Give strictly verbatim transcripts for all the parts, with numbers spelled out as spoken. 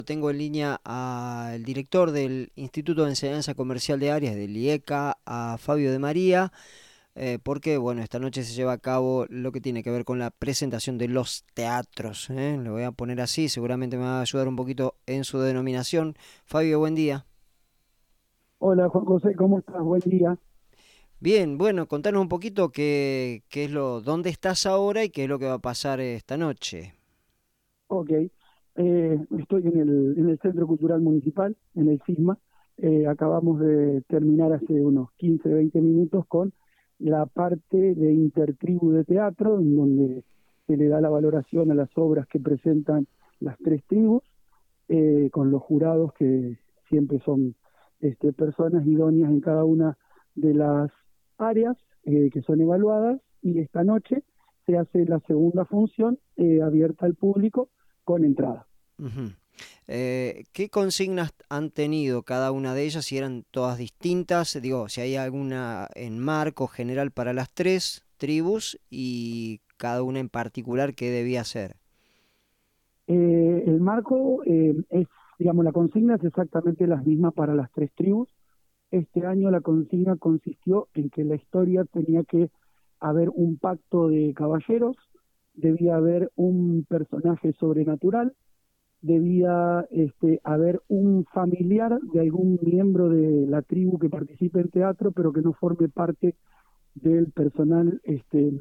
Tengo en línea al director del Instituto de Enseñanza Comercial de Arias, del IECA, a Fabio de María, eh, porque bueno, esta noche se lleva a cabo lo que tiene que ver con la presentación de los teatros, ¿eh? Lo voy a poner así, seguramente me va a ayudar un poquito en su denominación. Fabio, buen día. Hola Juan José, ¿cómo estás? Buen día. Bien, bueno, contanos un poquito qué, qué es lo, dónde estás ahora y qué es lo que va a pasar esta noche. Ok, eh, estoy en el, en el Centro Cultural Municipal, en el CISMA. Eh, acabamos de terminar hace unos quince, veinte minutos con la parte de intertribu de teatro, en donde se le da la valoración a las obras que presentan las tres tribus, eh, con los jurados que siempre son este, personas idóneas en cada una de las áreas eh, que son evaluadas, y esta noche se hace la segunda función eh, abierta al público con entrada. Ujú. Eh, ¿qué consignas han tenido cada una de ellas? Si eran todas distintas, digo, si hay alguna en marco general para las tres tribus y cada una en particular qué debía ser. Eh, el marco eh, es, digamos, la consigna es exactamente la misma para las tres tribus. Este año la consigna consistió en que la historia tenía que haber un pacto de caballeros, debía haber un personaje sobrenatural, debía este, haber un familiar de algún miembro de la tribu que participe en teatro, pero que no forme parte del personal este,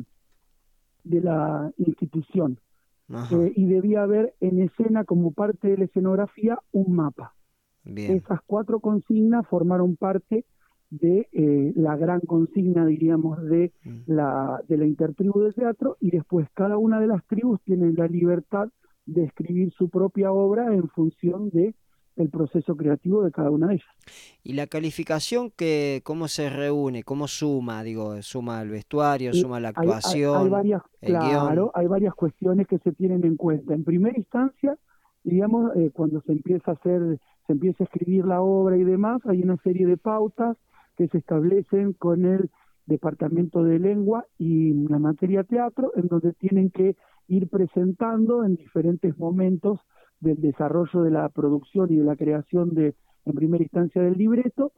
de la institución. Ajá, Eh, y debía haber en escena, como parte de la escenografía, un mapa. bien. Esas cuatro consignas formaron parte de eh, la gran consigna, diríamos, de Mm. la, de la intertribu de teatro, y después cada una de las tribus tiene la libertad de escribir su propia obra en función de el proceso creativo de cada una de ellas. ¿Y la calificación que cómo se reúne, cómo suma? Digo, suma el vestuario, Y suma la hay, hay, hay actuación, varias, el claro, guión. hay varias cuestiones que se tienen en cuenta. En primera instancia, digamos, eh, cuando se empieza a hacer, se empieza a escribir la obra y demás, hay una serie de pautas que se establecen con el Departamento de Lengua y la materia teatro, en donde tienen que ir presentando en diferentes momentos del desarrollo de la producción y de la creación de, en primera instancia, del libreto,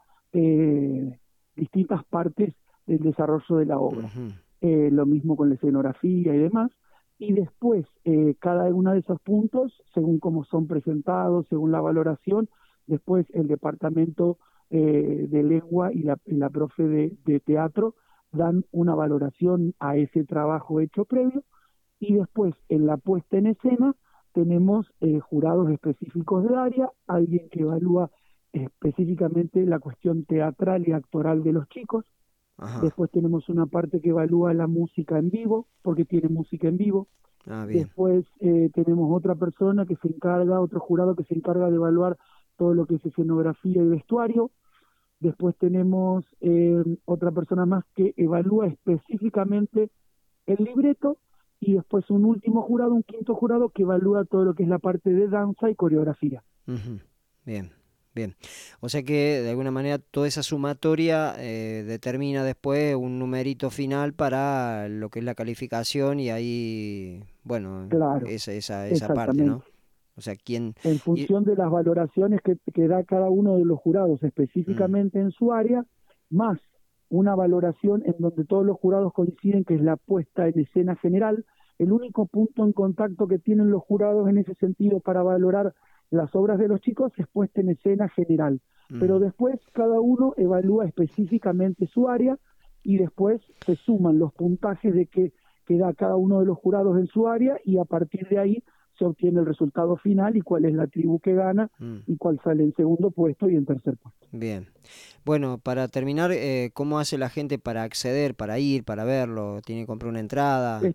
eh, distintas partes del desarrollo de la obra. Ujú. Eh, lo mismo con la escenografía y demás. Y después, eh, cada uno de esos puntos, según cómo son presentados, según la valoración, después el departamento eh, de lengua y la, y la profe de, de teatro dan una valoración a ese trabajo hecho previo, y después en la puesta en escena tenemos eh, jurados específicos de área, alguien que evalúa específicamente la cuestión teatral y actoral de los chicos. Ajá. Después tenemos una parte que evalúa la música en vivo, porque tiene música en vivo. Ah, bien. Después eh, tenemos otra persona que se encarga, otro jurado que se encarga de evaluar todo lo que es escenografía y vestuario. Después tenemos eh, otra persona más que evalúa específicamente el libreto. Y después un último jurado, un quinto jurado, que evalúa todo lo que es la parte de danza y coreografía. Ujú. Bien, bien. O sea que de alguna manera toda esa sumatoria eh, determina después un numerito final para lo que es la calificación y ahí, bueno, Claro, esa, esa, esa parte, ¿no? exactamente. O sea, quién... En Y, función de las valoraciones que, que da cada uno de los jurados mm, específicamente en su área, más una valoración en donde todos los jurados coinciden, que es la puesta en escena general. El único punto en contacto que tienen los jurados en ese sentido para valorar las obras de los chicos es puesta en escena general. Pero mm. después cada uno evalúa específicamente su área, y después se suman los puntajes de que, que da cada uno de los jurados en su área, y a partir de ahí se obtiene el resultado final y cuál es la tribu que gana Mm. y cuál sale en segundo puesto y en tercer puesto. Bien. Bueno, para terminar, eh, ¿cómo hace la gente para acceder, para ir, para verlo? ¿Tiene que comprar una entrada? Es,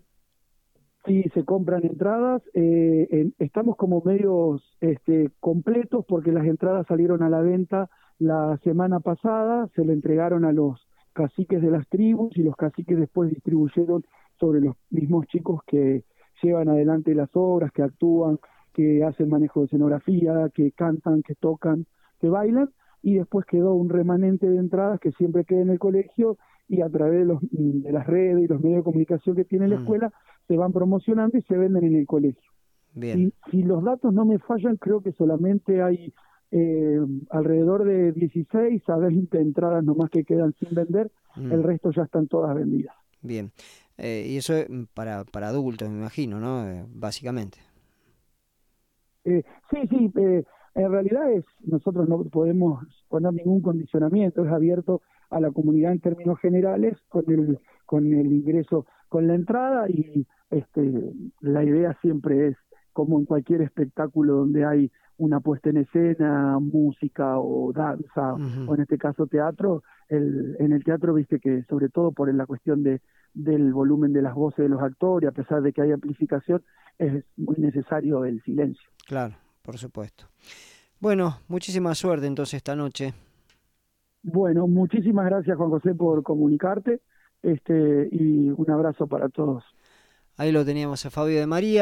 sí, se compran entradas, eh, en, estamos como medios este, completos, porque las entradas salieron a la venta la semana pasada, se le entregaron a los caciques de las tribus, y los caciques después distribuyeron sobre los mismos chicos que llevan adelante las obras, que actúan, que hacen manejo de escenografía, que cantan, que tocan, que bailan. Y después quedó un remanente de entradas que siempre queda en el colegio, y a través de, los, de las redes y los medios de comunicación que tiene la Mm. escuela se van promocionando y se venden en el colegio. Bien. Si, si los datos no me fallan, creo que solamente hay eh, alrededor de dieciséis a veinte entradas nomás que quedan sin vender, Mm, el resto ya están todas vendidas. bien. Eh, y eso es para, para adultos, me imagino, ¿no? Eh, básicamente. Eh, sí, sí, eh, en realidad es, nosotros no podemos poner ningún condicionamiento, es abierto a la comunidad en términos generales con el, con el ingreso, con la entrada y este, la idea siempre es, como en cualquier espectáculo donde hay una puesta en escena, música o danza, Ujú. o en este caso teatro, el, en el teatro viste que sobre todo por la cuestión de, del volumen de las voces de los actores, a pesar de que hay amplificación, es muy necesario el silencio. Claro, por supuesto. Bueno, muchísima suerte entonces esta noche. Bueno, muchísimas gracias Juan José por comunicarte, este, y un abrazo para todos. Ahí lo teníamos a Fabio de María.